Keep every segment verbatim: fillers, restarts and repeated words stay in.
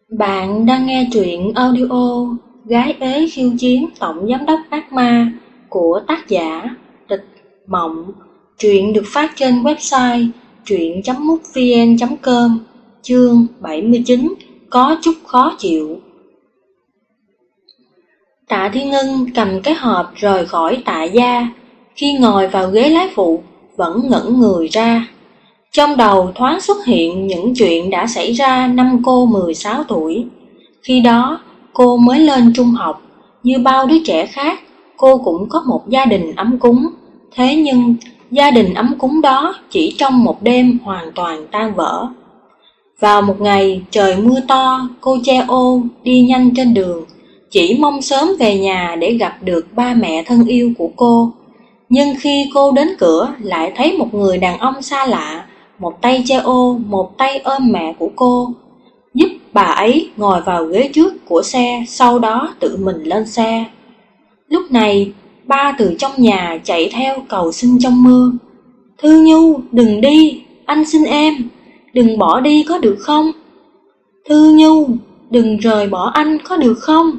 Bạn đang nghe truyện audio Gái ế khiêu chiến tổng giám đốc ác ma của tác giả Tịch Mộng. Truyện được phát trên website truyện chấm mútvn chấm com. Chương bảy mươi chín, có chút khó chịu. Tạ Thiên Ngân cầm cái hộp rời khỏi Tạ gia. Khi ngồi vào ghế lái phụ vẫn ngẩn người ra. Trong đầu thoáng xuất hiện những chuyện đã xảy ra năm cô mười sáu tuổi. Khi đó, cô mới lên trung học, như bao đứa trẻ khác, cô cũng có một gia đình ấm cúng. Thế nhưng, gia đình ấm cúng đó chỉ trong một đêm hoàn toàn tan vỡ. Vào một ngày trời mưa to, cô che ô đi nhanh trên đường, chỉ mong sớm về nhà để gặp được ba mẹ thân yêu của cô. Nhưng khi cô đến cửa lại thấy một người đàn ông xa lạ, một tay che ô, một tay ôm mẹ của cô, giúp bà ấy ngồi vào ghế trước của xe, sau đó tự mình lên xe. Lúc này, ba từ trong nhà chạy theo cầu xin trong mưa. Thư Nhu, đừng đi, anh xin em, đừng bỏ đi có được không? Thư Nhu, đừng rời bỏ anh có được không?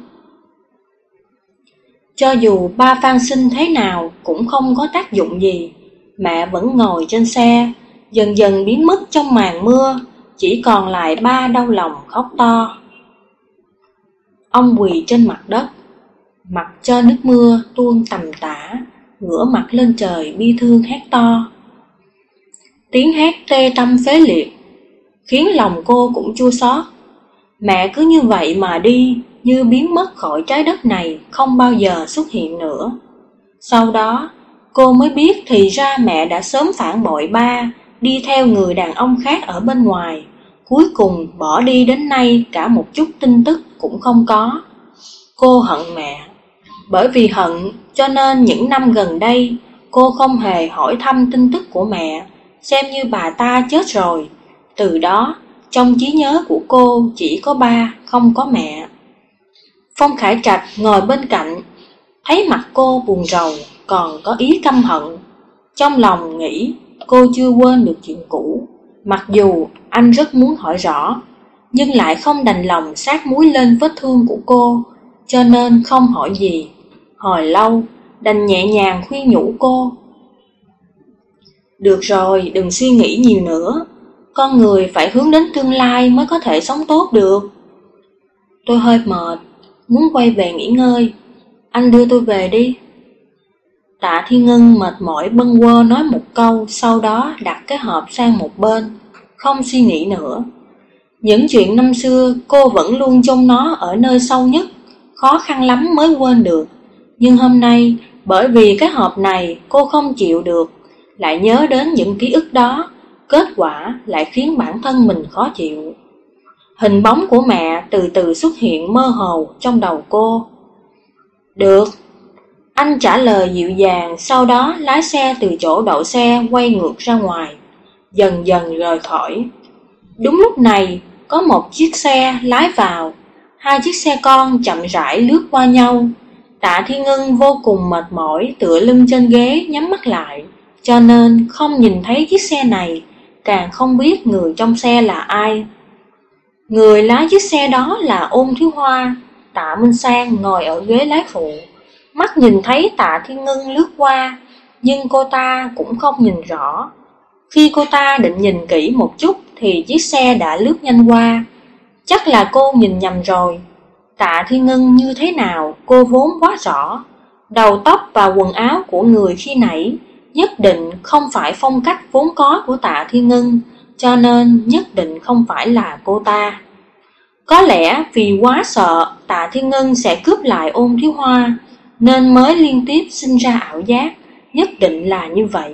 Cho dù ba van xin thế nào cũng không có tác dụng gì. Mẹ vẫn ngồi trên xe, dần dần biến mất trong màn mưa, chỉ còn lại ba đau lòng khóc to. Ông quỳ trên mặt đất, mặc cho nước mưa tuôn tầm tã, ngửa mặt lên trời bi thương hét to. Tiếng hét tê tâm phế liệt, khiến lòng cô cũng chua xót. Mẹ cứ như vậy mà đi, như biến mất khỏi trái đất này, không bao giờ xuất hiện nữa. Sau đó, cô mới biết thì ra mẹ đã sớm phản bội ba, đi theo người đàn ông khác ở bên ngoài. Cuối cùng bỏ đi đến nay cả một chút tin tức cũng không có. Cô hận mẹ. Bởi vì hận cho nên những năm gần đây cô không hề hỏi thăm tin tức của mẹ, xem như bà ta chết rồi. Từ đó trong trí nhớ của cô chỉ có ba, không có mẹ. Phong Khải Trạch ngồi bên cạnh, thấy mặt cô buồn rầu, còn có ý căm hận. Trong lòng nghĩ cô chưa quên được chuyện cũ. Mặc dù anh rất muốn hỏi rõ, nhưng lại không đành lòng sát muối lên vết thương của cô, cho nên không hỏi gì. Hồi lâu, đành nhẹ nhàng khuyên nhủ cô. Được rồi, đừng suy nghĩ nhiều nữa. Con người phải hướng đến tương lai mới có thể sống tốt được. Tôi hơi mệt, muốn quay về nghỉ ngơi. Anh đưa tôi về đi. Tạ Thiên Ngân mệt mỏi bâng quơ nói một câu, sau đó đặt cái hộp sang một bên, không suy nghĩ nữa. Những chuyện năm xưa cô vẫn luôn chôn nó ở nơi sâu nhất, khó khăn lắm mới quên được. Nhưng hôm nay, bởi vì cái hộp này cô không chịu được, lại nhớ đến những ký ức đó, kết quả lại khiến bản thân mình khó chịu. Hình bóng của mẹ từ từ xuất hiện mơ hồ trong đầu cô. Được. Anh trả lời dịu dàng, sau đó lái xe từ chỗ đậu xe quay ngược ra ngoài, dần dần rời khỏi. Đúng lúc này, có một chiếc xe lái vào, hai chiếc xe con chậm rãi lướt qua nhau. Tạ Thiên Ngân vô cùng mệt mỏi tựa lưng trên ghế nhắm mắt lại, cho nên không nhìn thấy chiếc xe này, càng không biết người trong xe là ai. Người lái chiếc xe đó là Ôn Thiếu Hoa. Tạ Minh Sang ngồi ở ghế lái phụ, mắt nhìn thấy Tạ Thiên Ngân lướt qua, nhưng cô ta cũng không nhìn rõ. Khi cô ta định nhìn kỹ một chút thì chiếc xe đã lướt nhanh qua. Chắc là cô nhìn nhầm rồi. Tạ Thiên Ngân như thế nào cô vốn quá rõ. Đầu tóc và quần áo của người khi nãy nhất định không phải phong cách vốn có của Tạ Thiên Ngân, cho nên nhất định không phải là cô ta. Có lẽ vì quá sợ Tạ Thiên Ngân sẽ cướp lại Ôn Thiếu Hoa, nên mới liên tiếp sinh ra ảo giác, nhất định là như vậy.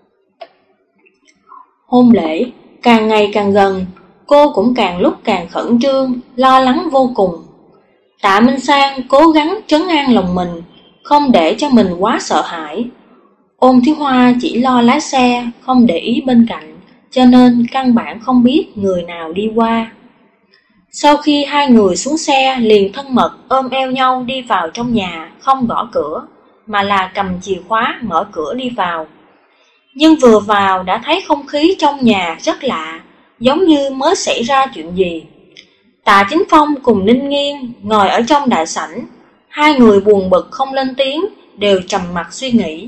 Hôn lễ càng ngày càng gần, cô cũng càng lúc càng khẩn trương, lo lắng vô cùng. Tạ Minh Sang cố gắng trấn an lòng mình, không để cho mình quá sợ hãi. Ôn Thiếu Hoa chỉ lo lái xe, không để ý bên cạnh, cho nên căn bản không biết người nào đi qua. Sau khi hai người xuống xe liền thân mật ôm eo nhau đi vào trong nhà, không gõ cửa, mà là cầm chìa khóa mở cửa đi vào. Nhưng vừa vào đã thấy không khí trong nhà rất lạ, giống như mới xảy ra chuyện gì. Tạ Chính Phong cùng Ninh Nghiên ngồi ở trong đại sảnh, hai người buồn bực không lên tiếng, đều trầm mặc suy nghĩ.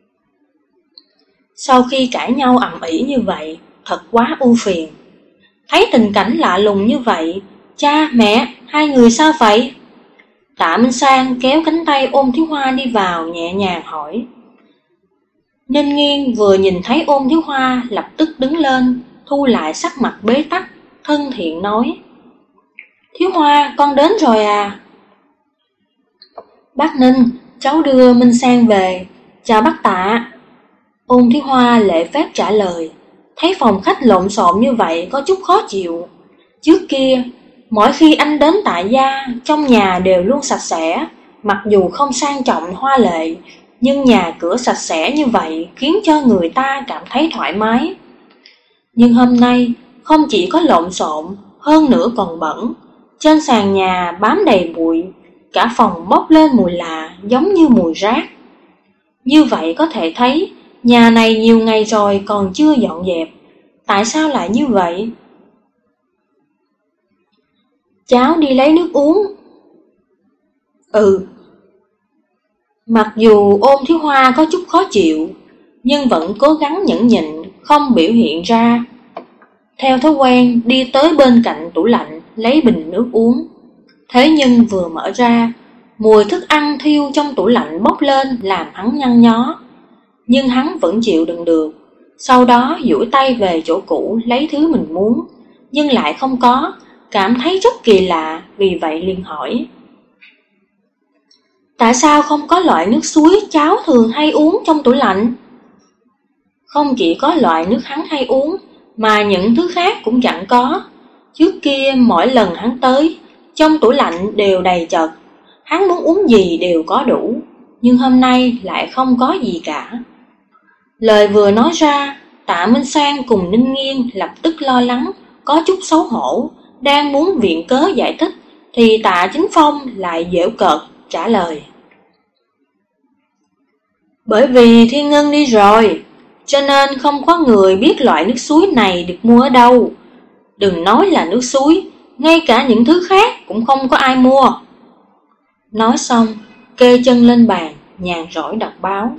Sau khi cãi nhau ầm ĩ như vậy, thật quá ưu phiền. Thấy tình cảnh lạ lùng như vậy, cha, mẹ, hai người sao vậy? Tạ Minh Sang kéo cánh tay Ôn Thiếu Hoa đi vào, nhẹ nhàng hỏi. Ninh Nghiên vừa nhìn thấy Ôn Thiếu Hoa lập tức đứng lên, thu lại sắc mặt bế tắc, thân thiện nói. Thiếu Hoa, con đến rồi à? Bác Ninh, cháu đưa Minh Sang về. Chào bác Tạ. Ôn Thiếu Hoa lễ phép trả lời. Thấy phòng khách lộn xộn như vậy có chút khó chịu. Trước kia, mỗi khi anh đến Tạ gia, trong nhà đều luôn sạch sẽ. Mặc dù không sang trọng hoa lệ, nhưng nhà cửa sạch sẽ như vậy khiến cho người ta cảm thấy thoải mái. Nhưng hôm nay, không chỉ có lộn xộn, hơn nữa còn bẩn. Trên sàn nhà bám đầy bụi, cả phòng bốc lên mùi lạ giống như mùi rác. Như vậy có thể thấy, nhà này nhiều ngày rồi còn chưa dọn dẹp. Tại sao lại như vậy? Cháu đi lấy nước uống. Ừ. Mặc dù Ôn Thiếu Hoa có chút khó chịu, nhưng vẫn cố gắng nhẫn nhịn, không biểu hiện ra. Theo thói quen đi tới bên cạnh tủ lạnh lấy bình nước uống. Thế nhưng vừa mở ra, mùi thức ăn thiêu trong tủ lạnh bốc lên làm hắn nhăn nhó. Nhưng hắn vẫn chịu đựng được. Sau đó duỗi tay về chỗ cũ lấy thứ mình muốn, nhưng lại không có, cảm thấy rất kỳ lạ, vì vậy liền hỏi. Tại sao không có loại nước suối cháu thường hay uống trong tủ lạnh? Không chỉ có loại nước hắn hay uống, mà những thứ khác cũng chẳng có. Trước kia mỗi lần hắn tới, trong tủ lạnh đều đầy chật, hắn muốn uống gì đều có đủ, nhưng hôm nay lại không có gì cả. Lời vừa nói ra, Tạ Minh Sang cùng Ninh Nghiên lập tức lo lắng, có chút xấu hổ, đang muốn viện cớ giải thích, thì Tạ Chính Phong lại giễu cợt trả lời. Bởi vì Thiên Ngân đi rồi, cho nên không có người biết loại nước suối này được mua ở đâu. Đừng nói là nước suối, ngay cả những thứ khác cũng không có ai mua. Nói xong, kê chân lên bàn, nhàn rỗi đọc báo.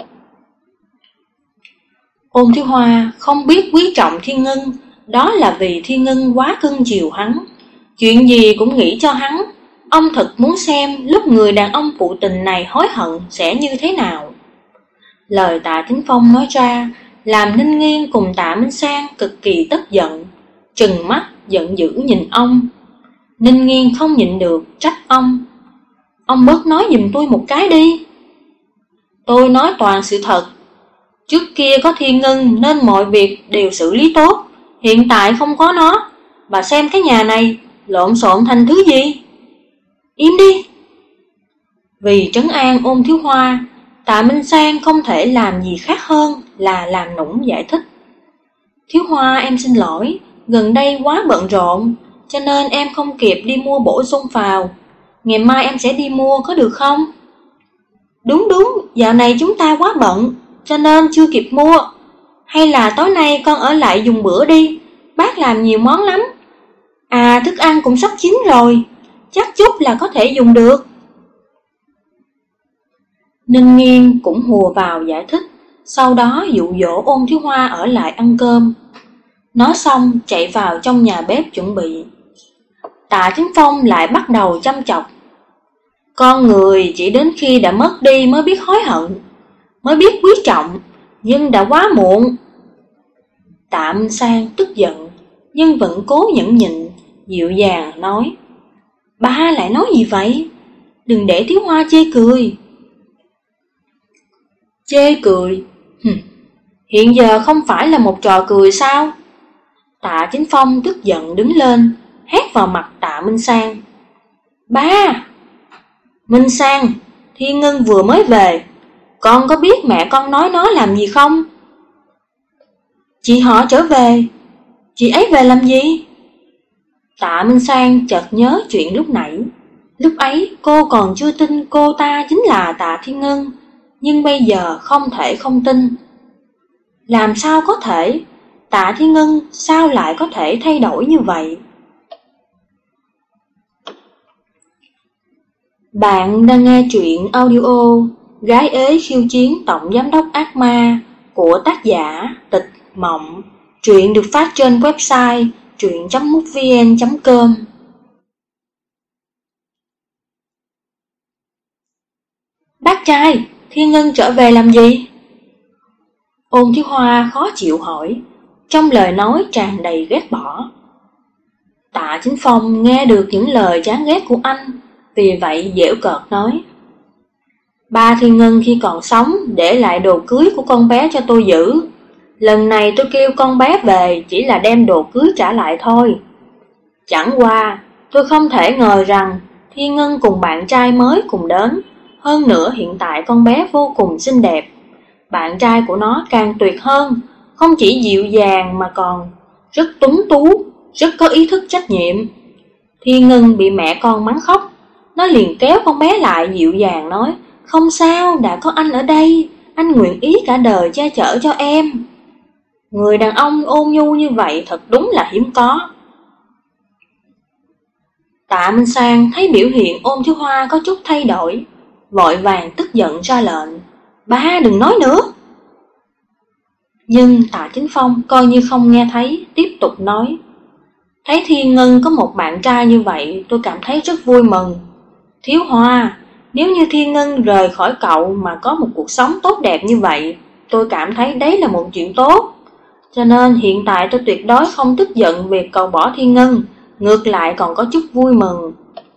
Ôn Thiếu Hoa không biết quý trọng Thiên Ngân, đó là vì Thiên Ngân quá cưng chiều hắn. Chuyện gì cũng nghĩ cho hắn. Ông thật muốn xem lúc người đàn ông phụ tình này hối hận sẽ như thế nào. Lời Tạ Chính Phong nói ra làm Ninh Nghiên cùng Tạ Minh Sang cực kỳ tức giận, trừng mắt giận dữ nhìn ông. Ninh Nghiên không nhịn được trách ông. Ông bớt nói giùm tôi một cái đi. Tôi nói toàn sự thật. Trước kia có Thiên Ngân nên mọi việc đều xử lý tốt. Hiện tại không có nó, bà xem cái nhà này lộn xộn thành thứ gì. Im đi. Vì trấn an Ôn Thiếu Hoa, Tạ Minh Sang không thể làm gì khác hơn là làm nũng giải thích. Thiếu Hoa, em xin lỗi, gần đây quá bận rộn, cho nên em không kịp đi mua bổ sung vào. Ngày mai em sẽ đi mua có được không? Đúng đúng, dạo này chúng ta quá bận, cho nên chưa kịp mua. Hay là tối nay con ở lại dùng bữa đi, bác làm nhiều món lắm. À, thức ăn cũng sắp chín rồi, chắc chút là có thể dùng được. Ninh Nghiên cũng hùa vào giải thích, sau đó dụ dỗ Ôn Thiếu Hoa ở lại ăn cơm. Nói xong chạy vào trong nhà bếp chuẩn bị. Tạ Chính Phong lại bắt đầu chăm chọc. Con người chỉ đến khi đã mất đi mới biết hối hận, mới biết quý trọng, nhưng đã quá muộn. Tạ Minh Sang tức giận, nhưng vẫn cố nhẫn nhịn, dịu dàng nói. Ba lại nói gì vậy? Đừng để Thiếu Hoa chê cười. Chê cười? Hừm, hiện giờ không phải là một trò cười sao? Tạ Chính Phong tức giận đứng lên, hét vào mặt Tạ Minh Sang. Ba! Minh Sang, Thiên Ngân vừa mới về, con có biết mẹ con nói nó làm gì không? Chị họ trở về. Chị ấy về làm gì? Tạ Minh Sang chợt nhớ chuyện lúc nãy. Lúc ấy cô còn chưa tin cô ta chính là Tạ Thiên Ngân, nhưng bây giờ không thể không tin. Làm sao có thể? Tạ Thiên Ngân sao lại có thể thay đổi như vậy? Bạn đang nghe truyện audio Gái ế khiêu chiến tổng giám đốc ác ma của tác giả Tịch Mộng. Truyện được phát trên website truyện chấm mútvn chấm com. Bác trai, Thiên Ngân trở về làm gì? Ôn Thiếu Hoa khó chịu hỏi, trong lời nói tràn đầy ghét bỏ. Tạ Chính Phong nghe được những lời chán ghét của anh, vì vậy giễu cợt nói: Ba Thiên Ngân khi còn sống để lại đồ cưới của con bé cho tôi giữ. Lần này tôi kêu con bé về chỉ là đem đồ cưới trả lại thôi. Chẳng qua tôi không thể ngờ rằng Thiên Ngân cùng bạn trai mới cùng đến. Hơn nữa hiện tại con bé vô cùng xinh đẹp. Bạn trai của nó càng tuyệt hơn, không chỉ dịu dàng mà còn rất tuấn tú, rất có ý thức trách nhiệm. Thiên Ngân bị mẹ con mắng khóc, nó liền kéo con bé lại dịu dàng nói: Không sao, đã có anh ở đây, anh nguyện ý cả đời che chở cho em. Người đàn ông ôn nhu như vậy thật đúng là hiếm có. Tạ Minh Sang thấy biểu hiện Ôn Thiếu Hoa có chút thay đổi, vội vàng tức giận ra lệnh: Ba đừng nói nữa. Nhưng Tạ Chính Phong coi như không nghe thấy, tiếp tục nói: Thấy Thiên Ngân có một bạn trai như vậy, tôi cảm thấy rất vui mừng. Thiếu Hoa, nếu như Thiên Ngân rời khỏi cậu mà có một cuộc sống tốt đẹp như vậy, tôi cảm thấy đấy là một chuyện tốt. Cho nên hiện tại tôi tuyệt đối không tức giận việc cậu bỏ Thiên Ngân, ngược lại còn có chút vui mừng.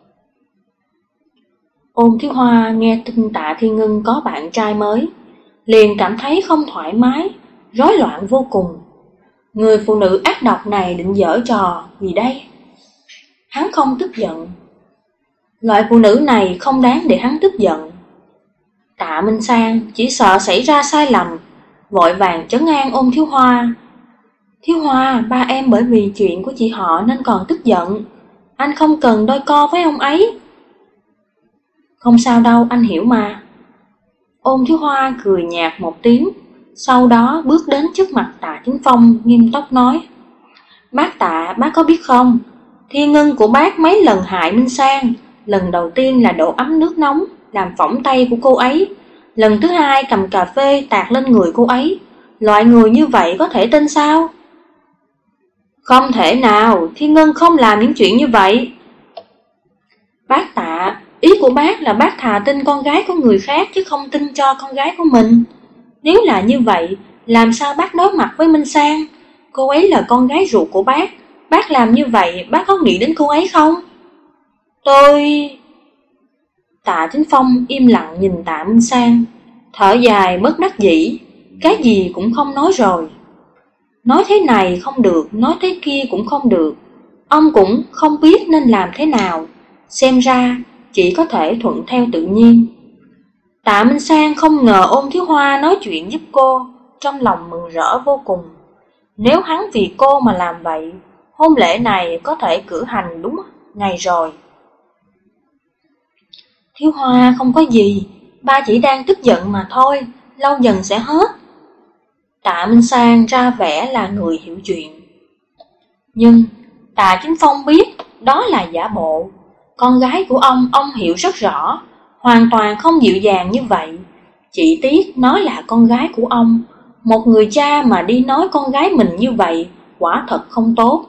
Ôn Thiếu Hoa nghe tin Tạ Thiên Ngân có bạn trai mới, liền cảm thấy không thoải mái, rối loạn vô cùng. Người phụ nữ ác độc này định giở trò gì đây? Hắn không tức giận. Loại phụ nữ này không đáng để hắn tức giận. Tạ Minh Sang chỉ sợ xảy ra sai lầm, vội vàng trấn an Ôn Thiếu Hoa. Thiếu Hoa, ba em bởi vì chuyện của chị họ nên còn tức giận. Anh không cần đôi co với ông ấy. Không sao đâu, anh hiểu mà. Ôn Thiếu Hoa cười nhạt một tiếng, sau đó bước đến trước mặt Tạ Chính Phong nghiêm túc nói: Bác Tạ, bác có biết không, Thiên Ngân của bác mấy lần hại Minh Sang. Lần đầu tiên là đổ ấm nước nóng làm phỏng tay của cô ấy, lần thứ hai cầm cà phê tạt lên người cô ấy. Loại người như vậy có thể tin sao? Không thể nào, Thiên Ngân không làm những chuyện như vậy. Bác Tạ, ý của bác là bác thà tin con gái của người khác chứ không tin cho con gái của mình. Nếu là như vậy, làm sao bác đối mặt với Minh Sang? Cô ấy là con gái ruột của bác. Bác làm như vậy, bác có nghĩ đến cô ấy không? Tôi... Tạ Chính Phong im lặng nhìn Tạ Minh Sang, thở dài bất đắc dĩ, cái gì cũng không nói rồi. Nói thế này không được, nói thế kia cũng không được. Ông cũng không biết nên làm thế nào. Xem ra chỉ có thể thuận theo tự nhiên. Tạ Minh Sang không ngờ Ôn Thiếu Hoa nói chuyện giúp cô, trong lòng mừng rỡ vô cùng. Nếu hắn vì cô mà làm vậy, hôn lễ này có thể cử hành đúng ngày rồi. Thiếu Hoa không có gì, ba chỉ đang tức giận mà thôi, lâu dần sẽ hết. Tạ Minh Sang ra vẻ là người hiểu chuyện. Nhưng Tạ Chính Phong biết đó là giả bộ. Con gái của ông, ông hiểu rất rõ, hoàn toàn không dịu dàng như vậy. Chỉ tiếc nó là con gái của ông. Một người cha mà đi nói con gái mình như vậy, quả thật không tốt.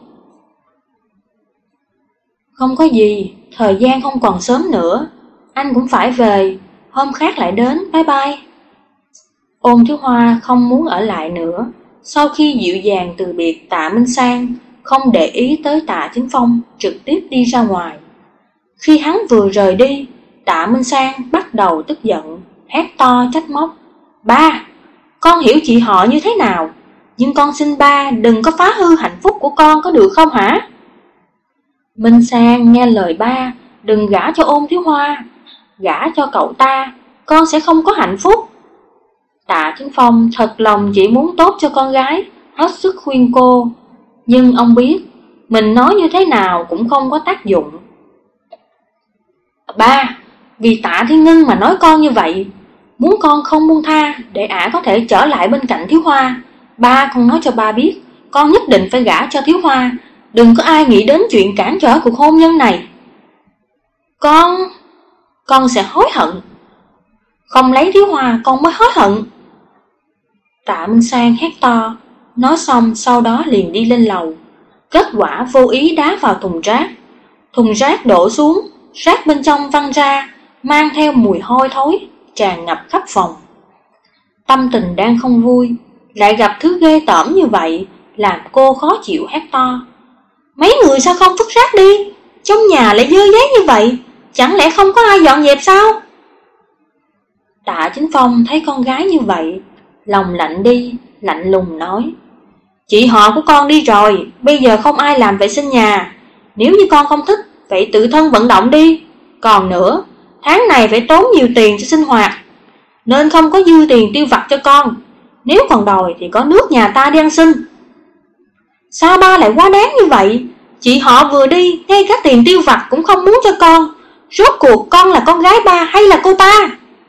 Không có gì, thời gian không còn sớm nữa, anh cũng phải về, hôm khác lại đến, bye bye. Ôn Thiếu Hoa không muốn ở lại nữa. Sau khi dịu dàng từ biệt Tạ Minh Sang, không để ý tới Tạ Chính Phong, trực tiếp đi ra ngoài. Khi hắn vừa rời đi, Tạ Minh Sang bắt đầu tức giận, hét to trách móc: Ba, con hiểu chị họ như thế nào, nhưng con xin ba đừng có phá hư hạnh phúc của con có được không hả? Minh Sang nghe lời ba, đừng gả cho Ôn Thiếu Hoa. Gả cho cậu ta, con sẽ không có hạnh phúc. Tạ Chính Phong thật lòng chỉ muốn tốt cho con gái, hết sức khuyên cô. Nhưng ông biết, mình nói như thế nào cũng không có tác dụng. Ba, vì Tạ Thiên Ngân mà nói con như vậy, muốn con không buông tha để ả có thể trở lại bên cạnh Thiếu Hoa. Ba, con nói cho ba biết, con nhất định phải gả cho Thiếu Hoa. Đừng có ai nghĩ đến chuyện cản trở cuộc hôn nhân này. Con... con sẽ hối hận. Không lấy Thiếu Hoa con mới hối hận. Tạ Minh Sang hét to, nói xong sau đó liền đi lên lầu. Kết quả vô ý đá vào thùng rác. Thùng rác đổ xuống, rác bên trong văng ra, mang theo mùi hôi thối, tràn ngập khắp phòng. Tâm tình đang không vui, lại gặp thứ ghê tởm như vậy, làm cô khó chịu hét to. Mấy người sao không vứt rác đi? Trong nhà lại dơ giấy như vậy, chẳng lẽ không có ai dọn dẹp sao? Tạ Chính Phong thấy con gái như vậy, lòng lạnh đi, lạnh lùng nói. Chị họ của con đi rồi, bây giờ không ai làm vệ sinh nhà. Nếu như con không thích, vậy tự thân vận động đi. Còn nữa, tháng này phải tốn nhiều tiền cho sinh hoạt, nên không có dư tiền tiêu vặt cho con. Nếu còn đòi thì có nước nhà ta đi ăn xin. Sao ba lại quá đáng như vậy? Chị họ vừa đi, ngay cả tiền tiêu vặt cũng không muốn cho con. Rốt cuộc con là con gái ba hay là cô ta?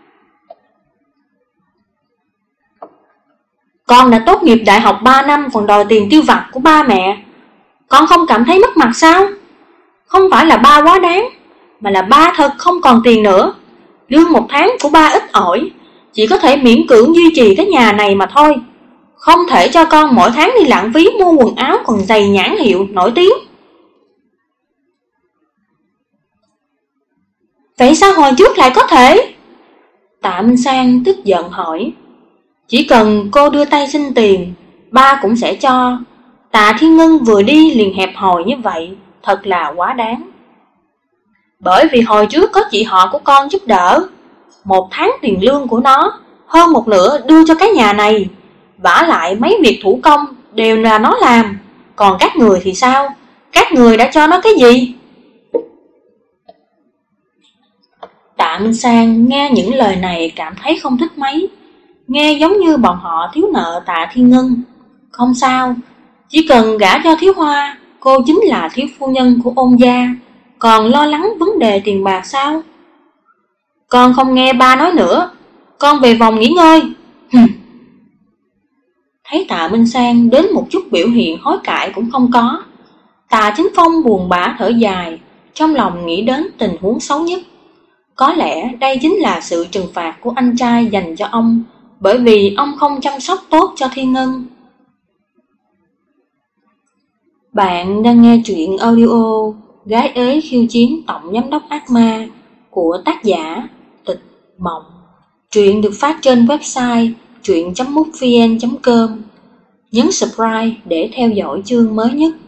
Con đã tốt nghiệp đại học ba năm còn đòi tiền tiêu vặt của ba mẹ. Con không cảm thấy mất mặt sao? Không phải là ba quá đáng, mà là ba thật không còn tiền nữa. Lương một tháng của ba ít ỏi, chỉ có thể miễn cưỡng duy trì cái nhà này mà thôi. Không thể cho con mỗi tháng đi lãng phí mua quần áo còn giày nhãn hiệu nổi tiếng. Vậy sao hồi trước lại có thể? Tạ Minh Sang tức giận hỏi. Chỉ cần cô đưa tay xin tiền, ba cũng sẽ cho. Tạ Thiên Ngân vừa đi liền hẹp hòi như vậy, thật là quá đáng. Bởi vì hồi trước có chị họ của con giúp đỡ, một tháng tiền lương của nó, hơn một nửa đưa cho cái nhà này. Vả lại mấy việc thủ công đều là nó làm. Còn các người thì sao? Các người đã cho nó cái gì? Tạ Minh Sang nghe những lời này cảm thấy không thích mấy. Nghe giống như bọn họ thiếu nợ Tạ Thiên Ngân. Không sao, chỉ cần gả cho Thiếu Hoa, cô chính là thiếu phu nhân của Ôn gia. Còn lo lắng vấn đề tiền bạc sao? Con không nghe ba nói nữa, con về phòng nghỉ ngơi. Thấy Tạ Minh Sang đến một chút biểu hiện hối cải cũng không có, Tạ Chính Phong buồn bã thở dài, trong lòng nghĩ đến tình huống xấu nhất. Có lẽ đây chính là sự trừng phạt của anh trai dành cho ông, bởi vì ông không chăm sóc tốt cho Thiên Ngân. Bạn đang nghe truyện audio Gái ế khiêu chiến tổng giám đốc ác ma của tác giả Tịch Mộng. Truyện được phát trên website truyện chấm mútvn chấm com. Nhấn subscribe để theo dõi chương mới nhất.